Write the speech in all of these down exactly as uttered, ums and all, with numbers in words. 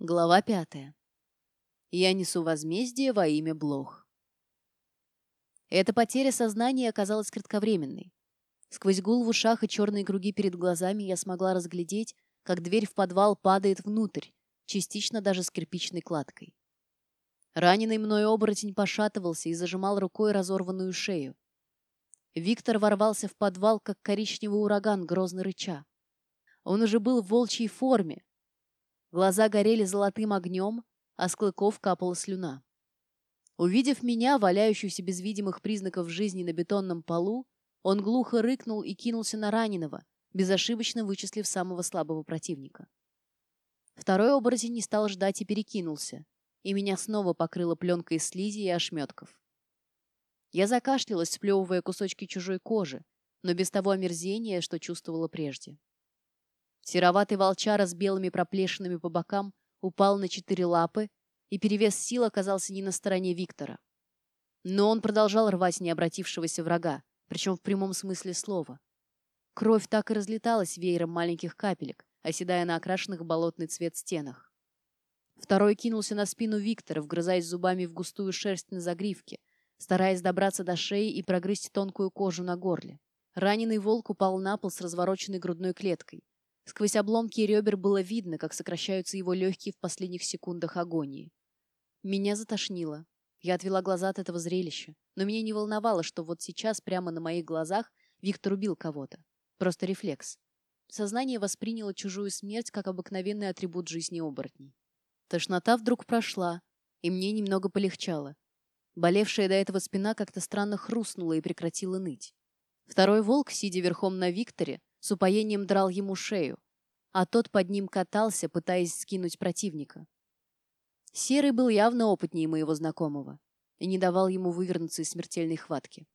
Глава пятая. Я несу возмездие во имя блох. Эта потеря сознания оказалась кратковременной. Сквозь гул в ушах и черные круги перед глазами я смогла разглядеть, как дверь в подвал падает внутрь, частично даже с кирпичной кладкой. Раненый мной оборотень пошатывался и зажимал рукой разорванную шею. Виктор ворвался в подвал, как коричневый ураган, грозно рыча. Он уже был в волчьей форме. Глаза горели золотым огнем, а с клыков капала слюна. Увидев меня, валяющуюся без видимых признаков жизни на бетонном полу, он глухо рыкнул и кинулся на раненого, безошибочно вычислив самого слабого противника. Второй оборотень не стал ждать и перекинулся, и меня снова покрыло пленкой из слизи и ошметков. Я закашлялась, сплевывая кусочки чужой кожи, но без того омерзения, что чувствовала прежде. Сероватый волчара с белыми проплешинами по бокам упал на четыре лапы, и перевес сил оказался не на стороне Виктора. Но он продолжал рвать необратившегося врага, причем в прямом смысле слова. Кровь так и разлеталась веером маленьких капелек, оседая на окрашенных в болотный цвет стенах. Второй кинулся на спину Виктора, вгрызаясь зубами в густую шерсть на загривке, стараясь добраться до шеи и прогрызть тонкую кожу на горле. Раненый волк упал на пол с развороченной грудной клеткой. Сквозь обломки ребер было видно, как сокращаются его легкие в последних секундах агонии. Меня затошнило. Я отвела глаза от этого зрелища, но меня не волновало, что вот сейчас, прямо на моих глазах, Виктор убил кого-то. Просто рефлекс. Сознание восприняло чужую смерть как обыкновенный атрибут жизни оборотней. Тошнота вдруг прошла, и мне немного полегчало. Болевшая до этого спина как-то странно хрустнула и прекратила ныть. Второй волк, сидя верхом на Викторе, с упоением драл ему шею, а тот под ним катался, пытаясь скинуть противника. Серый был явно опытнее моего знакомого и не давал ему вывернуться из смертельной хватки.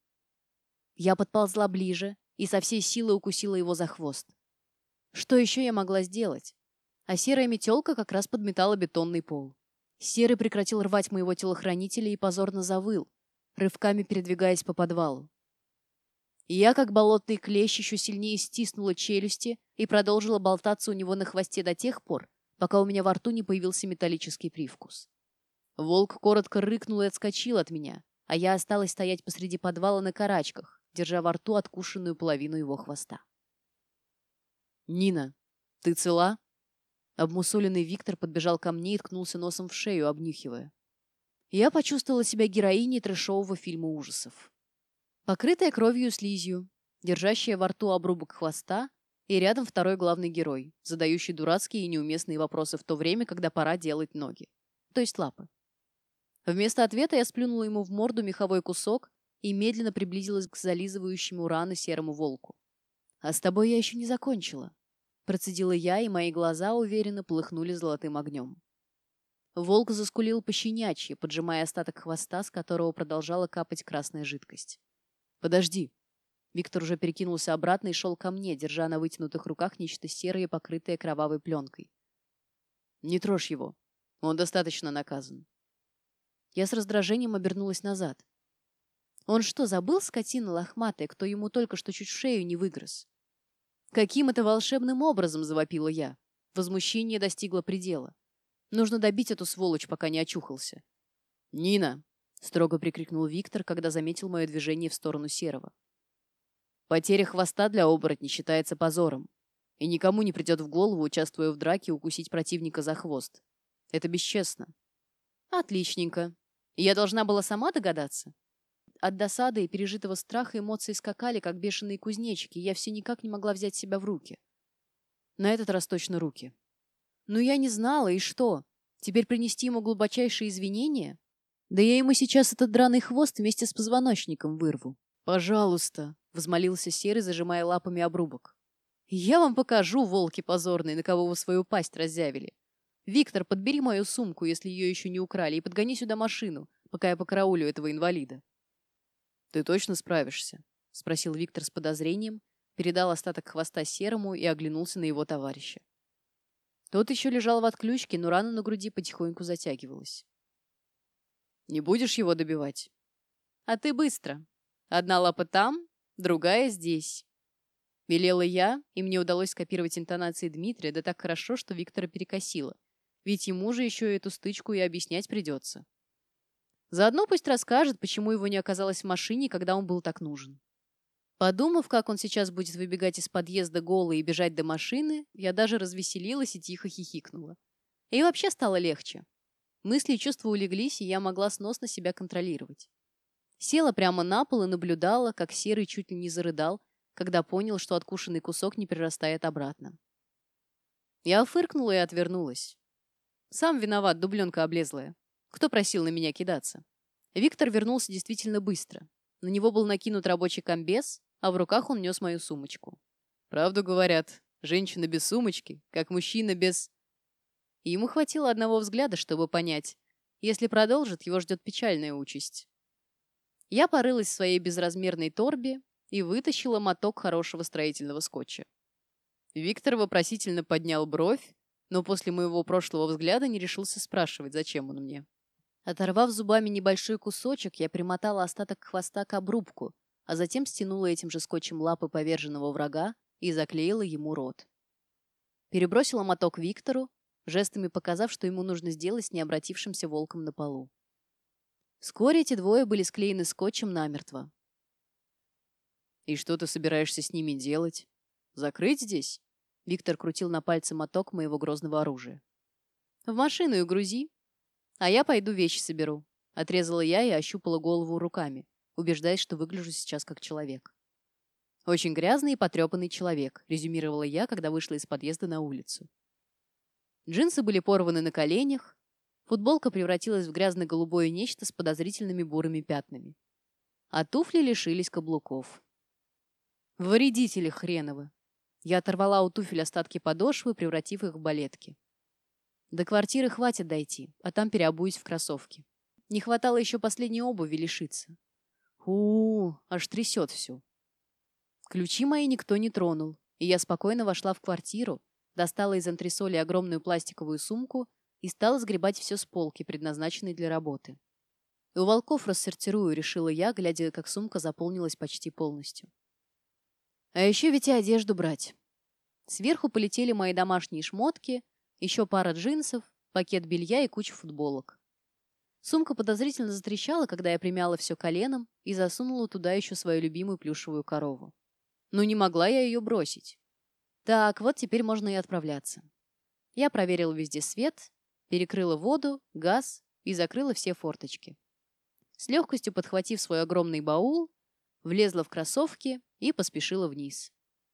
Я подползла ближе и со всей силы укусила его за хвост. Что еще я могла сделать? А серая метелка как раз подметала бетонный пол. Серый прекратил рвать моего телохранителя и позорно завыл, рывками передвигаясь по подвалу. Я, как болотный клещ, еще сильнее стиснула челюсти и продолжила болтаться у него на хвосте до тех пор, пока у меня во рту не появился металлический привкус. Волк коротко рыкнул и отскочил от меня, а я осталась стоять посреди подвала на карачках, держа во рту откушенную половину его хвоста. «Нина, ты цела?» Обмусоленный Виктор подбежал ко мне и ткнулся носом в шею, обнюхивая. Я почувствовала себя героиней трэшового фильма ужасов. Покрытая кровью и слизью, держащая во рту обрубок хвоста, и рядом второй главный герой, задающий дурацкие и неуместные вопросы в то время, когда пора делать ноги, то есть лапы. Вместо ответа я сплюнула ему в морду меховой кусок и медленно приблизилась к зализывающему раны серому волку. «А с тобой я еще не закончила», — процедила я, и мои глаза уверенно полыхнули золотым огнем. Волк заскулил пощенячьи, поджимая остаток хвоста, с которого продолжала капать красная жидкость. «Подожди!» Виктор уже перекинулся обратно и шел ко мне, держа на вытянутых руках нечто серое, покрытое кровавой пленкой. «Не трожь его. Он достаточно наказан». Я с раздражением обернулась назад. Он что, забыл, скотина лохматая, кто ему только что чуть шею не выгрыз? Каким это волшебным образом, завопила я. Возмущение достигло предела. Нужно добить эту сволочь, пока не очухался. «Нина!» — строго прикрикнул Виктор, когда заметил мое движение в сторону Серого. «Потеря хвоста для оборотня считается позором, и никому не придет в голову, участвуя в драке, укусить противника за хвост. Это бесчестно». «Отличненько. Я должна была сама догадаться?» От досады и пережитого страха эмоции скакали, как бешеные кузнечики, и я все никак не могла взять себя в руки. На этот раз точно руки. «Ну я не знала, и что? Теперь принести ему глубочайшие извинения? Да я ему сейчас этот драный хвост вместе с позвоночником вырву». «Пожалуйста», — взмолился Серый, зажимая лапами обрубок. «Я вам покажу, волки позорные, на кого вы свою пасть разъявили. Виктор, подбери мою сумку, если ее еще не украли, и подгони сюда машину, пока я покараулю этого инвалида». «Ты точно справишься?» — спросил Виктор с подозрением, передал остаток хвоста Серому и оглянулся на его товарища. Тот еще лежал в отключке, но рана на груди потихоньку затягивалась. «Не будешь его добивать?» «А ты быстро. Одна лапа там, другая здесь». Велела я, и мне удалось скопировать интонации Дмитрия, да так хорошо, что Виктора перекосило. Ведь ему же еще эту стычку и объяснять придется. Заодно пусть расскажет, почему его не оказалось в машине, когда он был так нужен. Подумав, как он сейчас будет выбегать из подъезда голый и бежать до машины, я даже развеселилась и тихо хихикнула. И вообще стало легче. Мысли и чувства улеглись, и я могла сносно себя контролировать. Села прямо на пол и наблюдала, как Серый чуть ли не зарыдал, когда понял, что откушенный кусок не прирастает обратно. Я фыркнула и отвернулась. Сам виноват, дубленка облезлая. Кто просил на меня кидаться? Виктор вернулся действительно быстро. На него был накинут рабочий комбез, а в руках он нес мою сумочку. Правду говорят, женщина без сумочки, как мужчина без... И ему хватило одного взгляда, чтобы понять, если продолжит, его ждет печальная участь. Я порылась в своей безразмерной торбе и вытащила моток хорошего строительного скотча. Виктор вопросительно поднял бровь, но после моего прошлого взгляда не решился спрашивать, зачем он мне. Оторвав зубами небольшой кусочек, я примотала остаток хвоста к обрубку, а затем стянула этим же скотчем лапы поверженного врага и заклеила ему рот. Перебросила моток Виктору, жестами показав, что ему нужно сделать с необратившимся волком на полу. Вскоре эти двое были склеены скотчем намертво. «И что ты собираешься с ними делать? Закрыть здесь?» Виктор крутил на пальце моток моего грозного оружия. «В машину и грузи. А я пойду вещи соберу», — отрезала я и ощупала голову руками, убеждаясь, что выгляжу сейчас как человек. «Очень грязный и потрепанный человек», — резюмировала я, когда вышла из подъезда на улицу. Джинсы были порваны на коленях, футболка превратилась в грязно-голубое нечто с подозрительными бурыми пятнами. А туфли лишились каблуков. Вредители хреновы. Я оторвала у туфель остатки подошвы, превратив их в балетки. До квартиры хватит дойти, а там переобуюсь в кроссовки. Не хватало еще последней обуви лишиться. У-у-у, аж трясет все. Ключи мои никто не тронул, и я спокойно вошла в квартиру, достала из антресоли огромную пластиковую сумку и стала сгребать все с полки, предназначенной для работы. И у волков рассортирую, решила я, глядя, как сумка заполнилась почти полностью. А еще ведь и одежду брать. Сверху полетели мои домашние шмотки, еще пара джинсов, пакет белья и куча футболок. Сумка подозрительно затрещала, когда я примяла все коленом и засунула туда еще свою любимую плюшевую корову. Но не могла я ее бросить. Так, вот теперь можно и отправляться. Я проверила везде свет, перекрыла воду, газ и закрыла все форточки. С легкостью подхватив свой огромный баул, влезла в кроссовки и поспешила вниз.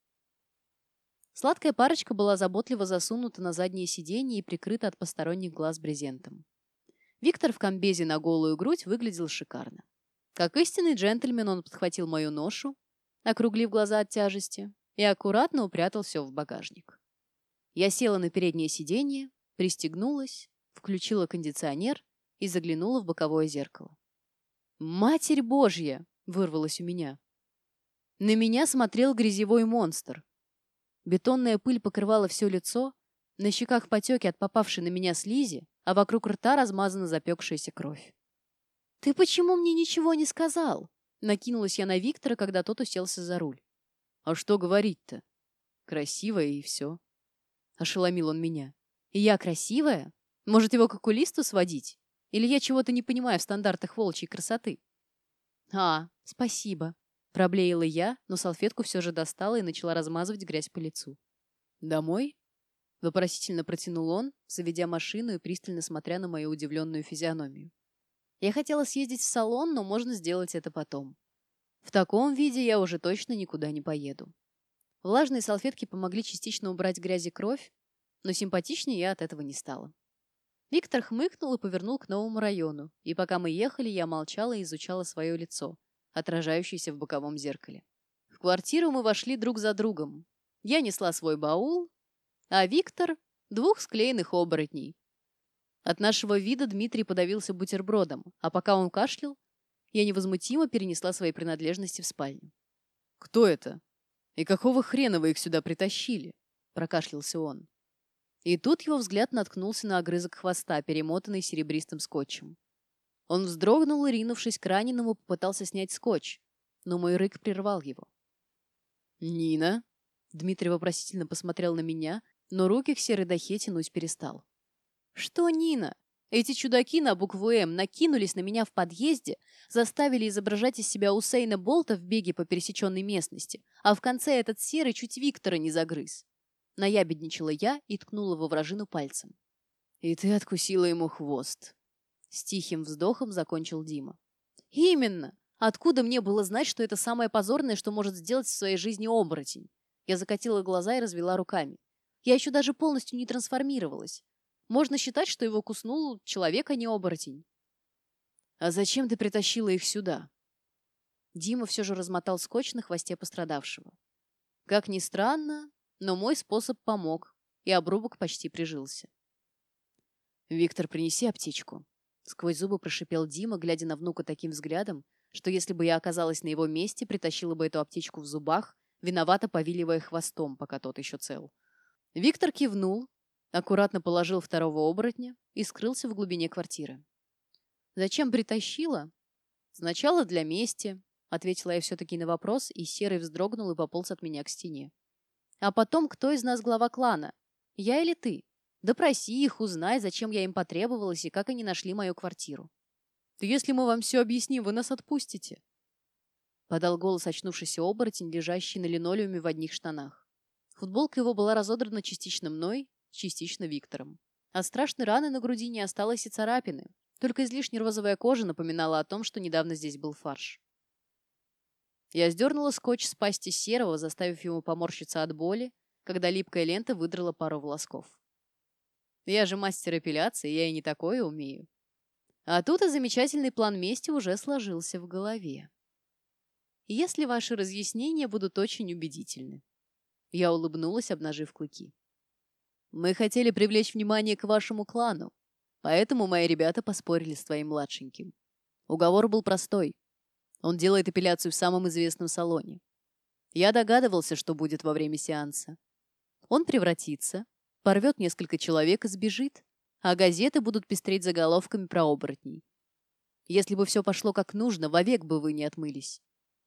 Сладкая парочка была заботливо засунута на заднее сиденье и прикрыта от посторонних глаз брезентом. Виктор в комбезе на голую грудь выглядел шикарно. Как истинный джентльмен он подхватил мою ношу, округлив глаза от тяжести, и аккуратно упрятал все в багажник. Я села на переднее сиденье, пристегнулась, включила кондиционер и заглянула в боковое зеркало. «Матерь Божья!» — вырвалось у меня. На меня смотрел грязевой монстр. Бетонная пыль покрывала все лицо, на щеках потеки от попавшей на меня слизи, а вокруг рта размазана запекшаяся кровь. «Ты почему мне ничего не сказал?» Накинулась я на Виктора, когда тот уселся за руль. «А что говорить-то? Красивая и все». Ошеломил он меня. «И я красивая? Может, его к окулисту сводить? Или я чего-то не понимаю в стандартах волчьей красоты?» «А, спасибо», — проблеяла я, но салфетку все же достала и начала размазывать грязь по лицу. «Домой?» — вопросительно протянул он, заведя машину и пристально смотря на мою удивленную физиономию. Я хотела съездить в салон, но можно сделать это потом. В таком виде я уже точно никуда не поеду. Влажные салфетки помогли частично убрать грязь и кровь, но симпатичнее я от этого не стала. Виктор хмыкнул и повернул к новому району, и пока мы ехали, я молчала и изучала свое лицо, отражающееся в боковом зеркале. В квартиру мы вошли друг за другом. Я несла свой баул, а Виктор — двух склеенных оборотней. От нашего вида Дмитрий подавился бутербродом, а пока он кашлял, я невозмутимо перенесла свои принадлежности в спальню. «Кто это? И какого хрена вы их сюда притащили?» — прокашлялся он. И тут его взгляд наткнулся на огрызок хвоста, перемотанный серебристым скотчем. Он вздрогнул и, ринувшись к раненому, попытался снять скотч, но мой рык прервал его. «Нина?» — Дмитрий вопросительно посмотрел на меня, но руки к серой дахе тянуть перестал. Что, Нина? Эти чудаки на букву «М» накинулись на меня в подъезде, заставили изображать из себя Усейна Болта в беге по пересеченной местности, а в конце этот серый чуть Виктора не загрыз. Наябедничала я и ткнула во вражину пальцем. «И ты откусила ему хвост». С тихим вздохом закончил Дима. «Именно! Откуда мне было знать, что это самое позорное, что может сделать в своей жизни оборотень?» Я закатила глаза и развела руками. Я еще даже полностью не трансформировалась. Можно считать, что его куснул человек, а не оборотень. «А зачем ты притащила их сюда?» Дима все же размотал скотч на хвосте пострадавшего. Как ни странно, но мой способ помог, и обрубок почти прижился. «Виктор, принеси аптечку», — сквозь зубы прошипел Дима, глядя на внука таким взглядом, что если бы я оказалась на его месте, притащила бы эту аптечку в зубах, виновато повиливая хвостом, пока тот еще цел. Виктор кивнул, аккуратно положил второго оборотня и скрылся в глубине квартиры. «Зачем притащила?» «Сначала для мести», — ответила я все-таки на вопрос, и Серый вздрогнул и пополз от меня к стене. «А потом, кто из нас глава клана? Я или ты? Допроси их, узнай, зачем я им потребовалась и как они нашли мою квартиру». «Да если мы вам все объясним, вы нас отпустите», — подал голос очнувшийся оборотень, лежащий на линолеуме в одних штанах. Футболка его была разодрана частично мной, частично Виктором. От страшной раны на груди не осталось и царапины, только излишне розовая кожа напоминала о том, что недавно здесь был фарш. Я сдернула скотч с пасти Серого, заставив ему поморщиться от боли, когда липкая лента выдрала пару волосков. Я же мастер эпиляции, я и не такое умею. А тут и замечательный план мести уже сложился в голове. Если ваши разъяснения будут очень убедительны. Я улыбнулась, обнажив клыки. Мы хотели привлечь внимание к вашему клану, поэтому мои ребята поспорили с твоим младшеньким. Уговор был простой. Он делает эпиляцию в самом известном салоне. Я догадывался, что будет во время сеанса. Он превратится, порвет несколько человек и сбежит, а газеты будут пестреть заголовками про оборотней. Если бы все пошло как нужно, вовек бы вы не отмылись.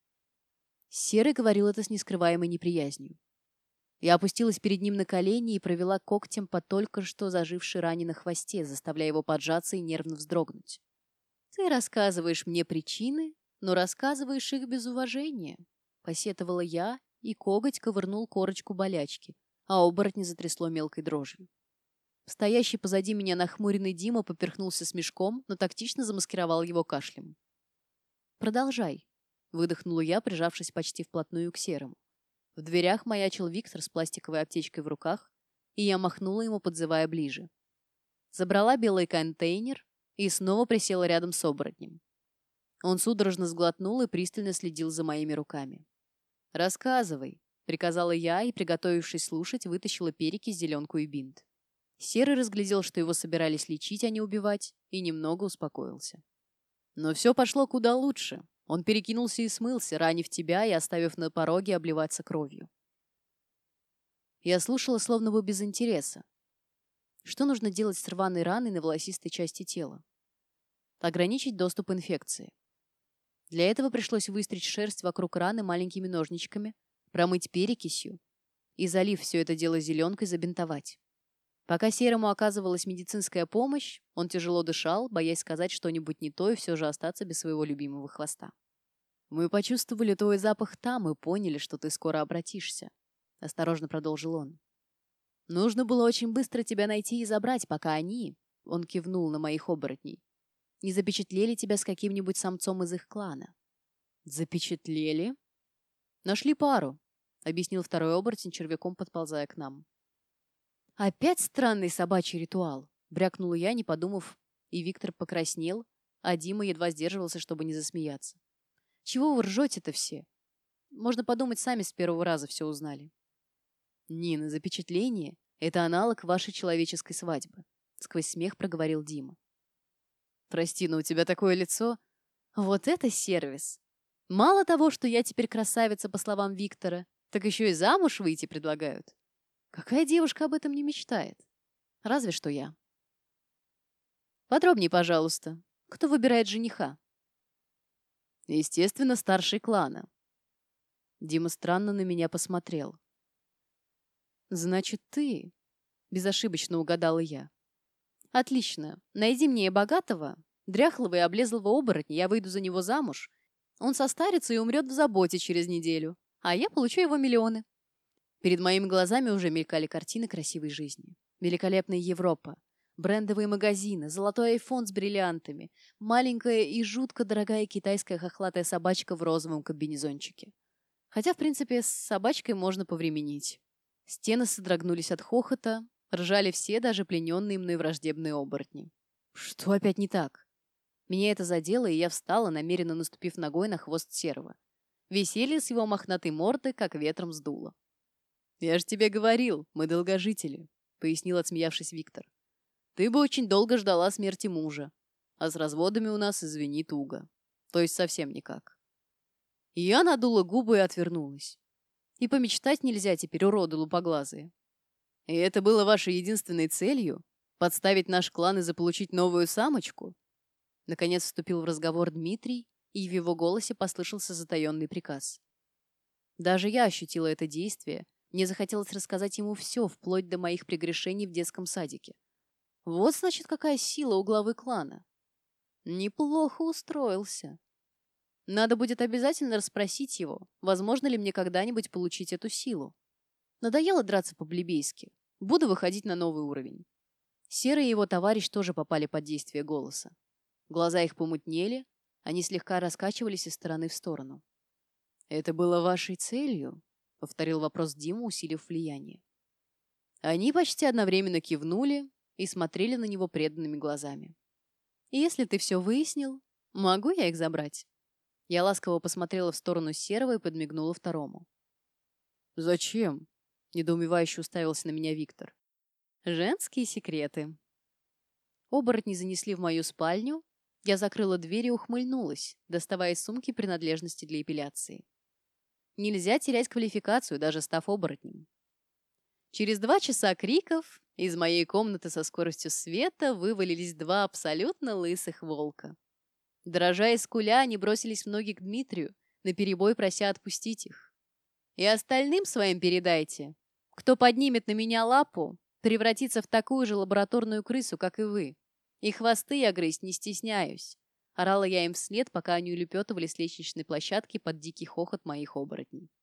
Серый говорил это с нескрываемой неприязнью. Я опустилась перед ним на колени и провела когтем по только что зажившей ране на хвосте, заставляя его поджаться и нервно вздрогнуть. «Ты рассказываешь мне причины, но рассказываешь их без уважения», — посетовала я, и коготь ковырнул корочку болячки, а оборотня затрясло мелкой дрожью. Стоящий позади меня нахмуренный Дима поперхнулся смешком, но тактично замаскировал его кашлем. «Продолжай», — выдохнула я, прижавшись почти вплотную к Серому. В дверях маячил Виктор с пластиковой аптечкой в руках, и я махнула ему, подзывая ближе. Забрала белый контейнер и снова присела рядом с оборотнем. Он судорожно сглотнул и пристально следил за моими руками. «Рассказывай», — приказала я и, приготовившись слушать, вытащила перекись, зеленку и бинт. Серый разглядел, что его собирались лечить, а не убивать, и немного успокоился. Но все пошло куда лучше. Он перекинулся и смылся, ранив тебя и оставив на пороге обливаться кровью. Я слушала словно бы без интереса. Что нужно делать с рваной раной на волосистой части тела? Ограничить доступ инфекции. Для этого пришлось выстричь шерсть вокруг раны маленькими ножничками, промыть перекисью и, залив все это дело зеленкой, забинтовать. Пока Серому оказывалась медицинская помощь, он тяжело дышал, боясь сказать что-нибудь не то и все же остаться без своего любимого хвоста. «Мы почувствовали твой запах там и поняли, что ты скоро обратишься», — осторожно продолжил он. «Нужно было очень быстро тебя найти и забрать, пока они, — он кивнул на моих оборотней, — не запечатлели тебя с каким-нибудь самцом из их клана». «Запечатлели?» «Нашли пару», — объяснил второй оборотень, червяком подползая к нам. «Опять странный собачий ритуал», — брякнула я, не подумав, и Виктор покраснел, а Дима едва сдерживался, чтобы не засмеяться. «Чего вы ржете-то все? Можно подумать, сами с первого раза все узнали». «Нина, запечатление — это аналог вашей человеческой свадьбы», — сквозь смех проговорил Дима. «Прости, но у тебя такое лицо. Вот это сервис! Мало того, что я теперь красавица, по словам Виктора, так еще и замуж выйти предлагают. Какая девушка об этом не мечтает? Разве что я». «Подробнее, пожалуйста. Кто выбирает жениха?» «Естественно, старший клана». Дима странно на меня посмотрел. «Значит, ты?» — безошибочно угадала я. Отлично. Найди мне богатого, дряхлого и облезлого оборотня, я выйду за него замуж. Он состарится и умрет в заботе через неделю, а я получу его миллионы. Перед моими глазами уже мелькали картины красивой жизни. Великолепная Европа, брендовые магазины, золотой айфон с бриллиантами, маленькая и жутко дорогая китайская хохлатая собачка в розовом комбинезончике. Хотя, в принципе, с собачкой можно повременить. Стены содрогнулись от хохота, ржали все, даже плененные мной враждебные оборотни. Что опять не так? Меня это задело, и я встала, намеренно наступив ногой на хвост серого. Веселье с его мохнатой морды как ветром сдуло. «Я же тебе говорил, мы долгожители», — пояснил, отсмеявшись Виктор. «Ты бы очень долго ждала смерти мужа, а с разводами у нас, извини, туго. То есть совсем никак». И я надула губы и отвернулась. И помечтать нельзя теперь, уроды лупоглазые. И это было вашей единственной целью? Подставить наш клан и заполучить новую самочку? Наконец вступил в разговор Дмитрий, и в его голосе послышался затаенный приказ. Даже я ощутила это действие. Мне захотелось рассказать ему все, вплоть до моих прегрешений в детском садике. Вот, значит, какая сила у главы клана. Неплохо устроился. Надо будет обязательно расспросить его, возможно ли мне когда-нибудь получить эту силу. Надоело драться по-плебейски. Буду выходить на новый уровень. Серый и его товарищ тоже попали под действие голоса. Глаза их помутнели, они слегка раскачивались из стороны в сторону. «Это было вашей целью?» — повторил вопрос Дима, усилив влияние. Они почти одновременно кивнули и смотрели на него преданными глазами. «Если ты все выяснил, могу я их забрать?» Я ласково посмотрела в сторону Серого и подмигнула второму. «Зачем?» — недоумевающе уставился на меня Виктор. «Женские секреты». Оборотни занесли в мою спальню. Я закрыла дверь и ухмыльнулась, доставая из сумки принадлежности для эпиляции. Нельзя терять квалификацию, даже став оборотнем. Через два часа криков из моей комнаты со скоростью света вывалились два абсолютно лысых волка. Дрожа и скуля, они бросились в ноги к Дмитрию, наперебой прося отпустить их. И остальным своим передайте, кто поднимет на меня лапу, превратится в такую же лабораторную крысу, как и вы. И хвосты я грызть не стесняюсь. Орала я им вслед, пока они улепетывали с лестничной площадки под дикий хохот моих оборотней.